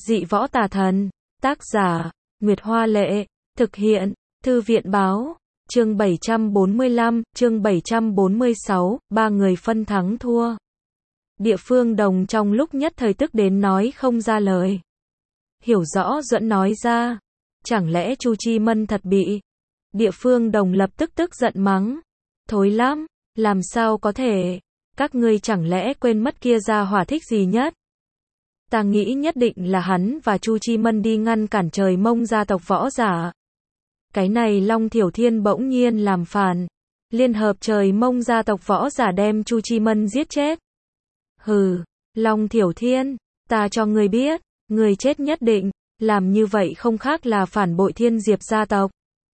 Dị võ tà thần. Tác giả, Nguyệt Hoa Lệ. Thực hiện, Thư viện Báo. Chương 745, chương 746, ba người phân thắng thua. Địa Phương Đồng trong lúc nhất thời tức đến nói không ra lời. Hiểu rõ Duẫn nói ra. Chẳng lẽ Chu Chi Mân thật bị? Địa Phương Đồng lập tức tức giận mắng. Thối lắm, làm sao có thể? Các ngươi chẳng lẽ quên mất kia gia hỏa thích gì nhất? Ta nghĩ nhất định là hắn và Chu Chi Mân đi ngăn cản Trời Mông gia tộc võ giả. Cái này Long Thiểu Thiên bỗng nhiên làm phản. Liên hợp Trời Mông gia tộc võ giả đem Chu Chi Mân giết chết. Hừ, Long Thiểu Thiên, ta cho ngươi biết, ngươi chết nhất định. Làm như vậy không khác là phản bội Thiên Diệp gia tộc.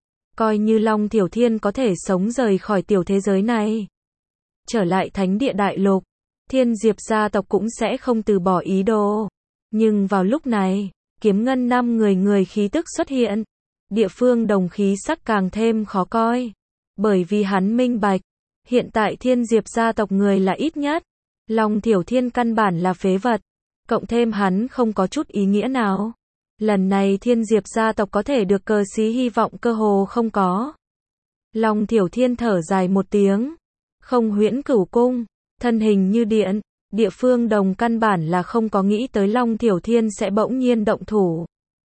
Coi như Long Thiểu Thiên có thể sống rời khỏi tiểu thế giới này, trở lại Thánh Địa Đại Lục, Thiên Diệp gia tộc cũng sẽ không từ bỏ ý đồ. Nhưng vào lúc này, Kiếm Ngân 5 người khí tức xuất hiện. Địa Phương Đồng khí sắc càng thêm khó coi. Bởi vì hắn minh bạch, hiện tại Thiên Diệp gia tộc người là ít nhất. Long Thiểu Thiên căn bản là phế vật. Cộng thêm hắn không có chút ý nghĩa nào. Lần này Thiên Diệp gia tộc có thể được cờ xí hy vọng cơ hồ không có. Long Thiểu Thiên thở dài một tiếng. Không Huyễn Cửu Cung, thân hình như điện. Địa Phương Đồng căn bản là không có nghĩ tới Long Thiểu Thiên sẽ bỗng nhiên động thủ.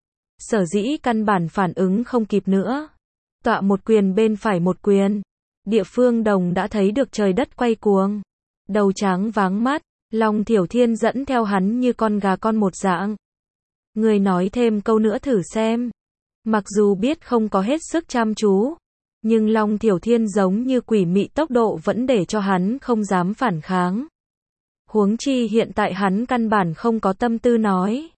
Sở dĩ căn bản phản ứng không kịp nữa. Tọa một quyền bên phải một quyền. Địa Phương Đồng đã thấy được trời đất quay cuồng. Đầu trắng váng mắt, Long Thiểu Thiên dẫn theo hắn như con gà con một dạng. Người nói thêm câu nữa thử xem. Mặc dù biết không có hết sức chăm chú, nhưng Long Thiểu Thiên giống như quỷ mị tốc độ vẫn để cho hắn không dám phản kháng. Huống chi hiện tại hắn căn bản không có tâm tư nói.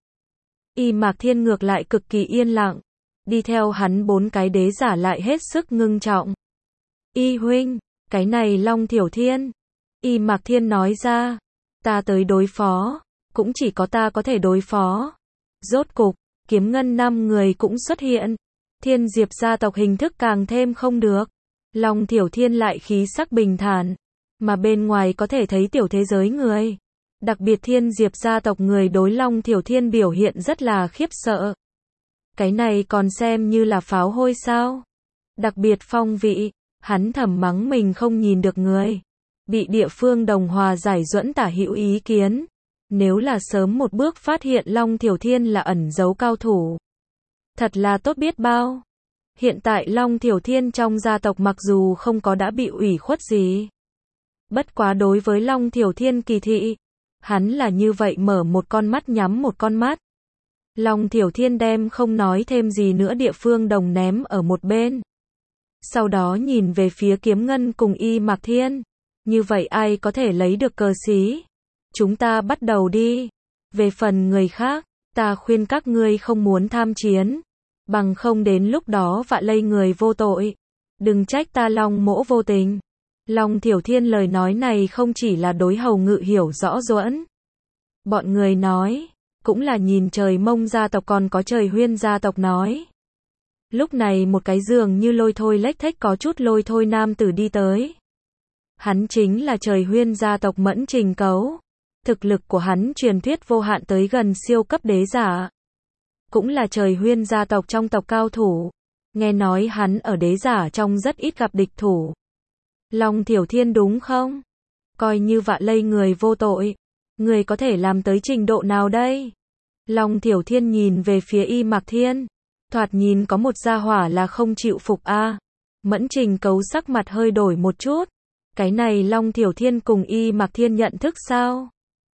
Y Mạc Thiên ngược lại cực kỳ yên lặng. Đi theo hắn 4 cái đế giả lại hết sức ngưng trọng. Y huynh, cái này Long Thiểu Thiên. Y Mạc Thiên nói ra. Ta tới đối phó. Cũng chỉ có ta có thể đối phó. Rốt cục, Kiếm Ngân 5 người cũng xuất hiện. Thiên Diệp gia tộc hình thức càng thêm không được. Long Thiểu Thiên lại khí sắc bình thản. Mà bên ngoài có thể thấy tiểu thế giới người. Đặc biệt Thiên Diệp gia tộc người đối Long Thiểu Thiên biểu hiện rất là khiếp sợ. Cái này còn xem như là pháo hôi sao? Đặc biệt Phong Vị, hắn thầm mắng mình không nhìn được người. Bị Địa Phương Đồng hòa giải Duẫn tả hữu ý kiến. Nếu là sớm một bước phát hiện Long Thiểu Thiên là ẩn giấu cao thủ. Thật là tốt biết bao. Hiện tại Long Thiểu Thiên trong gia tộc mặc dù không có đã bị ủy khuất gì. Bất quá đối với Long Thiểu Thiên kỳ thị. Hắn là như vậy mở một con mắt nhắm một con mắt. Long Thiểu Thiên đem không nói thêm gì nữa Địa Phương Đồng ném ở một bên. Sau đó nhìn về phía Kiếm Ngân cùng Y Mạc Thiên. Như vậy ai có thể lấy được cờ xí? Chúng ta bắt đầu đi. Về phần người khác, ta khuyên các ngươi không muốn tham chiến. Bằng không đến lúc đó vạ lây người vô tội. Đừng trách ta Long mỗ vô tình. Long Thiểu Thiên lời nói này không chỉ là đối Hầu Ngự hiểu rõ Duẫn. Bọn người nói, cũng là nhìn Trời Mông gia tộc còn có Trời Huyên gia tộc nói. Lúc này một cái giường như lôi thôi lếch thếch có chút lôi thôi nam tử đi tới. Hắn chính là Trời Huyên gia tộc Mẫn Trình Cấu. Thực lực của hắn truyền thuyết vô hạn tới gần siêu cấp đế giả. Cũng là Trời Huyên gia tộc trong tộc cao thủ. Nghe nói hắn ở đế giả trong rất ít gặp địch thủ. Long Thiểu Thiên đúng không? Coi như vạ lây người vô tội. Người có thể làm tới trình độ nào đây? Long Thiểu Thiên nhìn về phía Y Mạc Thiên. Thoạt nhìn có một gia hỏa là không chịu phục a. Mẫn Trình Cấu sắc mặt hơi đổi một chút. Cái này Long Thiểu Thiên cùng Y Mạc Thiên nhận thức sao?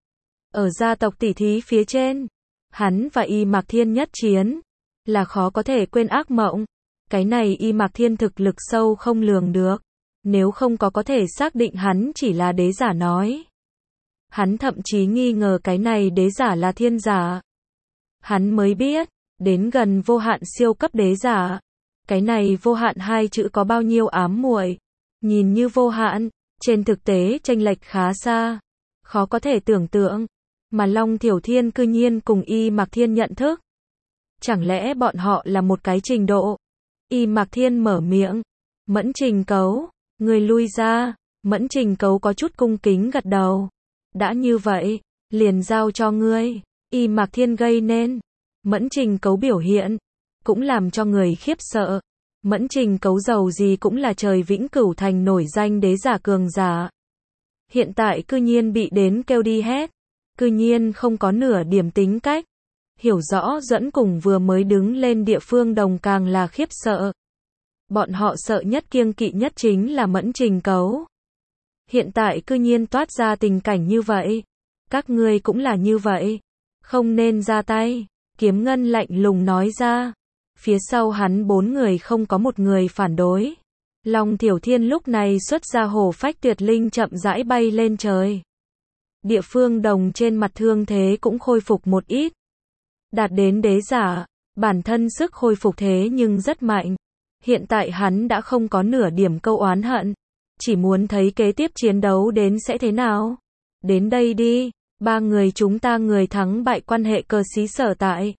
Ở gia tộc tỷ thí phía trên, hắn và Y Mạc Thiên nhất chiến, là khó có thể quên ác mộng. Cái này Y Mạc Thiên thực lực sâu không lường được. Nếu không có thể xác định hắn chỉ là đế giả nói. Hắn thậm chí nghi ngờ cái này đế giả là thiên giả. Hắn mới biết, đến gần vô hạn siêu cấp đế giả. Cái này vô hạn hai chữ có bao nhiêu ám muội. Nhìn như vô hạn, trên thực tế chênh lệch khá xa. Khó có thể tưởng tượng. Mà Long Thiểu Thiên cư nhiên cùng Y Mạc Thiên nhận thức. Chẳng lẽ bọn họ là một cái trình độ? Y Mạc Thiên mở miệng. Mẫn Trình Cấu, người lui ra. Mẫn Trình Cấu có chút cung kính gật đầu. Đã như vậy, liền giao cho ngươi. Y Mạc Thiên gây nên Mẫn Trình Cấu biểu hiện cũng làm cho người khiếp sợ. Mẫn Trình Cấu giàu gì cũng là trời Vĩnh Cửu Thành nổi danh đế giả cường giả. Hiện tại cư nhiên bị đến kêu đi hết. Cư nhiên không có nửa điểm tính cách. Hiểu rõ Duẫn cùng vừa mới đứng lên địa phương đồng càng là khiếp sợ. Bọn họ sợ nhất kiêng kỵ nhất chính là Mẫn Trình Cấu. Hiện tại cư nhiên toát ra tình cảnh như vậy. Các ngươi cũng là như vậy. Không nên ra tay. Kiếm Ngân lạnh lùng nói ra. Phía sau hắn 4 người không có một người phản đối. Long Thiểu Thiên lúc này xuất ra hổ phách tuyệt linh chậm rãi bay lên trời. Địa phương đồng trên mặt thương thế cũng khôi phục một ít. Đạt đến đế giả, bản thân sức khôi phục thế nhưng rất mạnh. Hiện tại hắn đã không có nửa điểm câu oán hận. Chỉ muốn thấy kế tiếp chiến đấu đến sẽ thế nào. Đến đây đi, 3 người chúng ta người thắng bại quan hệ cơ xí sở tại.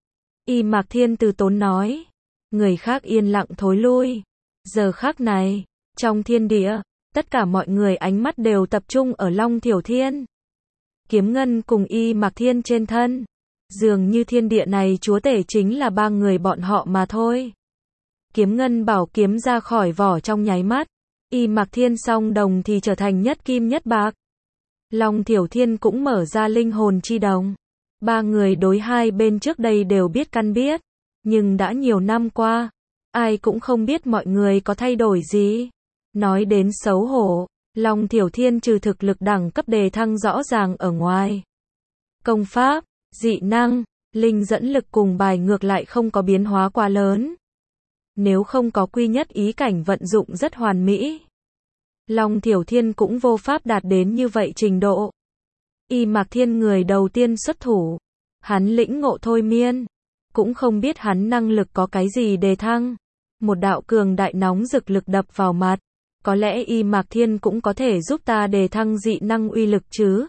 Y Mạc Thiên từ tốn nói. Người khác yên lặng thối lui. Giờ khắc này, trong thiên địa, tất cả mọi người ánh mắt đều tập trung ở Long Thiểu Thiên. Kiếm Ngân cùng Y Mạc Thiên trên thân. Dường như thiên địa này chúa tể chính là 3 người bọn họ mà thôi. Kiếm Ngân bảo kiếm ra khỏi vỏ trong nháy mắt. Y Mạc Thiên song đồng thì trở thành nhất kim nhất bạc. Long Thiểu Thiên cũng mở ra linh hồn chi đồng. 3 người đối hai bên trước đây đều biết căn biết. Nhưng đã nhiều năm qua, ai cũng không biết mọi người có thay đổi gì. Nói đến xấu hổ, Long Thiểu Thiên trừ thực lực đẳng cấp đề thăng rõ ràng ở ngoài. Công pháp, dị năng, linh dẫn lực cùng bài ngược lại không có biến hóa quá lớn. Nếu không có quy nhất ý cảnh vận dụng rất hoàn mỹ. Long Thiểu Thiên cũng vô pháp đạt đến như vậy trình độ. Y Mạc Thiên người đầu tiên xuất thủ. Hắn lĩnh ngộ thôi miên. Cũng không biết hắn năng lực có cái gì đề thăng. Một đạo cường đại nóng rực lực đập vào mặt. Có lẽ Y Mạc Thiên cũng có thể giúp ta đề thăng dị năng uy lực chứ.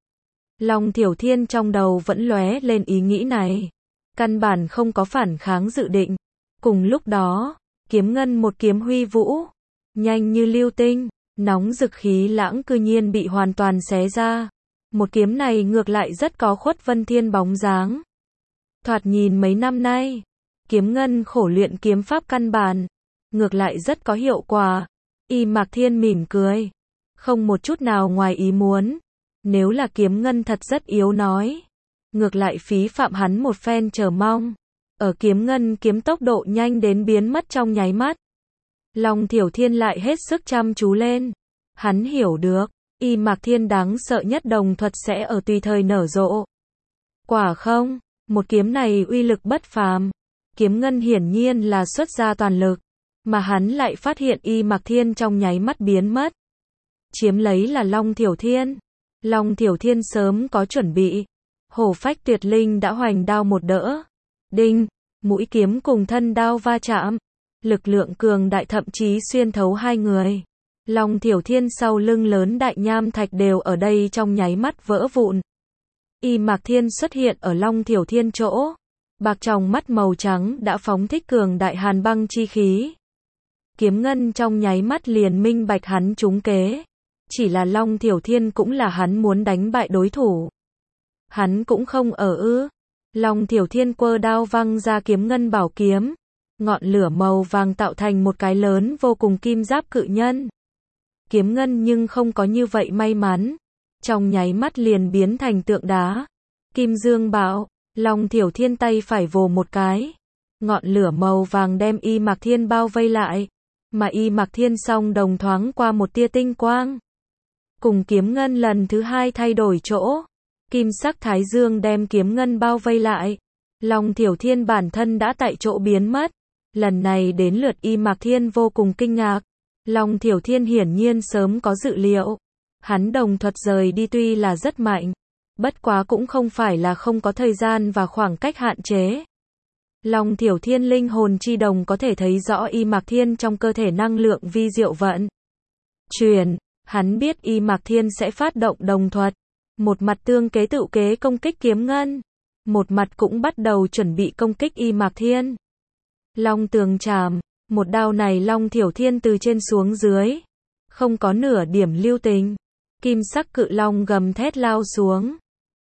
Long Thiểu Thiên trong đầu vẫn lóe lên ý nghĩ này. Căn bản không có phản kháng dự định. Cùng lúc đó, Kiếm Ngân một kiếm huy vũ. Nhanh như lưu tinh, nóng rực khí lãng cư nhiên bị hoàn toàn xé ra. Một kiếm này ngược lại rất có Khuất Vân Thiên bóng dáng. Thoạt nhìn mấy năm nay, Kiếm Ngân khổ luyện kiếm pháp căn bản. Ngược lại rất có hiệu quả. Y Mạc Thiên mỉm cười. Không một chút nào ngoài ý muốn. Nếu là Kiếm Ngân thật rất yếu nói. Ngược lại phí phạm hắn một phen chờ mong. Ở Kiếm Ngân kiếm tốc độ nhanh đến biến mất trong nháy mắt. Long Thiểu Thiên lại hết sức chăm chú lên. Hắn hiểu được, Y Mạc Thiên đáng sợ nhất đồng thuật sẽ ở tùy thời nở rộ. Quả không, một kiếm này uy lực bất phàm. Kiếm Ngân hiển nhiên là xuất ra toàn lực. Mà hắn lại phát hiện Y Mạc Thiên trong nháy mắt biến mất. Chiếm lấy là Long Thiểu Thiên. Long Thiểu Thiên sớm có chuẩn bị. Hổ phách tuyệt linh đã hoành đao một đỡ. Đinh, mũi kiếm cùng thân đao va chạm. Lực lượng cường đại thậm chí xuyên thấu hai người. Long Thiểu Thiên sau lưng lớn đại nham thạch đều ở đây trong nháy mắt vỡ vụn. Y Mạc Thiên xuất hiện ở Long Thiểu Thiên chỗ. Bạc trong mắt màu trắng đã phóng thích cường đại hàn băng chi khí. Kiếm Ngân trong nháy mắt liền minh bạch hắn trúng kế. Chỉ là Long Thiểu Thiên cũng là hắn muốn đánh bại đối thủ. Hắn cũng không ở ư. Long Thiểu Thiên quơ đao văng ra Kiếm Ngân bảo kiếm. Ngọn lửa màu vàng tạo thành một cái lớn vô cùng kim giáp cự nhân. Kiếm Ngân nhưng không có như vậy may mắn. Trong nháy mắt liền biến thành tượng đá. Kim Dương bạo, Long Thiểu Thiên tay phải vồ một cái. Ngọn lửa màu vàng đem Y Mạc Thiên bao vây lại. Mà Y Mạc Thiên song đồng thoáng qua một tia tinh quang. Cùng Kiếm Ngân lần thứ hai thay đổi chỗ. Kim sắc thái dương đem Kiếm Ngân bao vây lại. Long Thiểu Thiên bản thân đã tại chỗ biến mất. Lần này đến lượt Y Mạc Thiên vô cùng kinh ngạc. Long Thiểu Thiên hiển nhiên sớm có dự liệu. Hắn đồng thuật rời đi tuy là rất mạnh. Bất quá cũng không phải là không có thời gian và khoảng cách hạn chế. Long Thiểu Thiên linh hồn chi đồng có thể thấy rõ Y Mạc Thiên trong cơ thể năng lượng vi diệu vận chuyển. Hắn biết Y Mạc Thiên sẽ phát động đồng thuật. Một mặt tương kế tự kế công kích Kiếm Ngân. Một mặt cũng bắt đầu chuẩn bị công kích Y Mạc Thiên. Long tường trảm. Một đao này Long Thiểu Thiên từ trên xuống dưới. Không có nửa điểm lưu tình. Kim sắc cự long gầm thét lao xuống.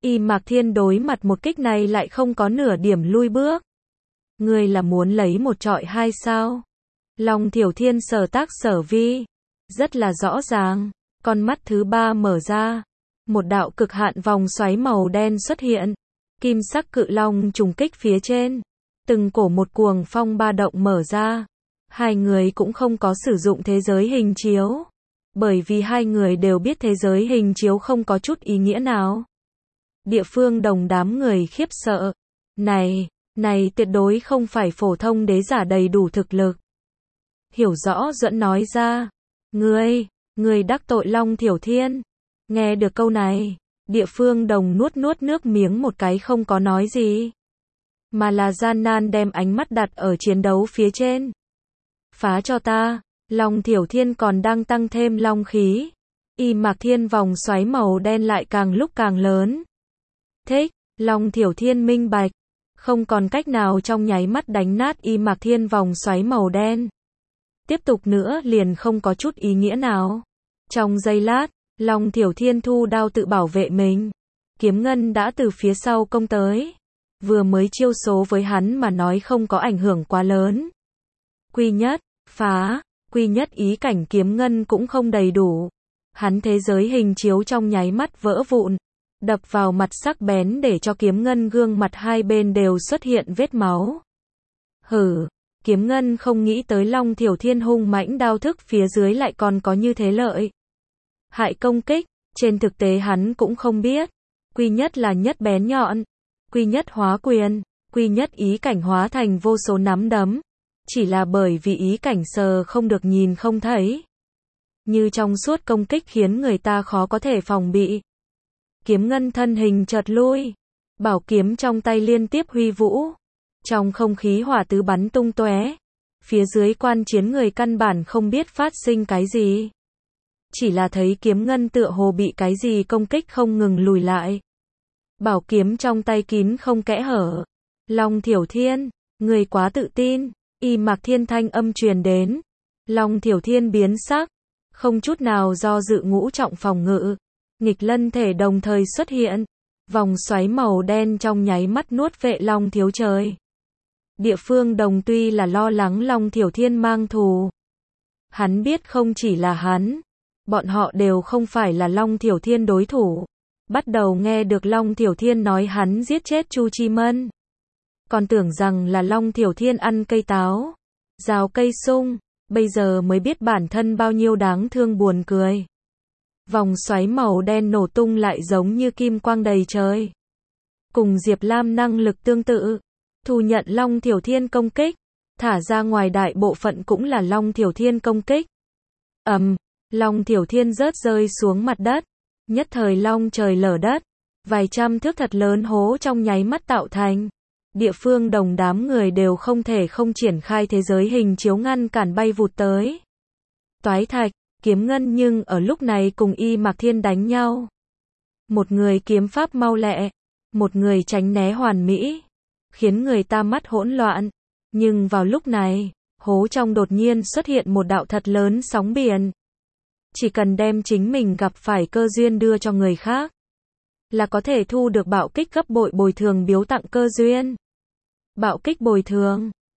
Y Mạc Thiên đối mặt một kích này lại không có nửa điểm lui bước. Ngươi là muốn lấy một trọi hai sao? Long Thiểu Thiên sở tác sở vi. Rất là rõ ràng. Con mắt thứ ba mở ra. Một đạo cực hạn vòng xoáy màu đen xuất hiện. Kim sắc cự long trùng kích phía trên. Từng cổ một cuồng phong ba động mở ra. Hai người cũng không có sử dụng thế giới hình chiếu. Bởi vì hai người đều biết thế giới hình chiếu không có chút ý nghĩa nào. Địa Phương Đồng đám người khiếp sợ. Này tuyệt đối không phải phổ thông đế giả đầy đủ thực lực. Hiểu rõ Duẫn nói ra. Ngươi đắc tội Long Thiểu Thiên. Nghe được câu này, Địa Phương Đồng nuốt nước miếng một cái không có nói gì. Mà là gian nan đem ánh mắt đặt ở chiến đấu phía trên. Phá cho ta, Long Thiểu Thiên còn đang tăng thêm long khí. Y Mạc Thiên vòng xoáy màu đen lại càng lúc càng lớn. Thích, Long Thiểu Thiên minh bạch. Không còn cách nào trong nháy mắt đánh nát Y Mạc Thiên vòng xoáy màu đen. Tiếp tục nữa liền không có chút ý nghĩa nào. Trong giây lát, Long Thiểu Thiên thu đao tự bảo vệ mình. Kiếm Ngân đã từ phía sau công tới. Vừa mới chiêu số với hắn mà nói không có ảnh hưởng quá lớn. Quy nhất, phá, quy nhất ý cảnh Kiếm Ngân cũng không đầy đủ. Hắn thế giới hình chiếu trong nháy mắt vỡ vụn. Đập vào mặt sắc bén để cho Kiếm Ngân gương mặt hai bên đều xuất hiện vết máu. Kiếm Ngân không nghĩ tới Long Thiểu Thiên hung mãnh đao thức phía dưới lại còn có như thế lợi hại công kích, trên thực tế hắn cũng không biết. Quy nhất là nhất bén nhọn, quy nhất hóa quyền, quy nhất ý cảnh hóa thành vô số nắm đấm. Chỉ là bởi vì ý cảnh sờ không được nhìn không thấy. Như trong suốt công kích khiến người ta khó có thể phòng bị. Kiếm Ngân thân hình chợt lui, bảo kiếm trong tay liên tiếp huy vũ. Trong không khí hỏa tứ bắn tung tóe. Phía dưới quan chiến người căn bản không biết phát sinh cái gì. Chỉ là thấy Kiếm Ngân tựa hồ bị cái gì công kích không ngừng lùi lại. Bảo kiếm trong tay kín không kẽ hở. Long Thiểu Thiên, người quá tự tin. Y Mạc Thiên thanh âm truyền đến. Long Thiểu Thiên biến sắc. Không chút nào do dự ngũ trọng phòng ngự. Nghịch lân thể đồng thời xuất hiện. Vòng xoáy màu đen trong nháy mắt nuốt vệ Long Thiếu Trời. Địa Phương Đồng tuy là lo lắng Long Thiểu Thiên mang thù. Hắn biết không chỉ là hắn. Bọn họ đều không phải là Long Thiểu Thiên đối thủ. Bắt đầu nghe được Long Thiểu Thiên nói hắn giết chết Chu Chi Mân. Còn tưởng rằng là Long Thiểu Thiên ăn cây táo, rào cây sung. Bây giờ mới biết bản thân bao nhiêu đáng thương buồn cười. Vòng xoáy màu đen nổ tung lại giống như kim quang đầy trời. Cùng Diệp Lam năng lực tương tự. Thu nhận Long Thiểu Thiên công kích. Thả ra ngoài đại bộ phận cũng là Long Thiểu Thiên công kích. Long Thiểu Thiên rớt rơi xuống mặt đất. Nhất thời long trời lở đất. Vài trăm thước thật lớn hố trong nháy mắt tạo thành. Địa Phương Đồng đám người đều không thể không triển khai thế giới hình chiếu ngăn cản bay vụt tới. Toái Thạch, Kiếm Ngân nhưng ở lúc này cùng Y Mạc Thiên đánh nhau. Một người kiếm pháp mau lẹ, một người tránh né hoàn mỹ, khiến người ta mắt hỗn loạn. Nhưng vào lúc này, hố trong đột nhiên xuất hiện một đạo thật lớn sóng biển. Chỉ cần đem chính mình gặp phải cơ duyên đưa cho người khác, là có thể thu được bạo kích gấp bội bồi thường biếu tặng cơ duyên. Bạo kích bồi thường,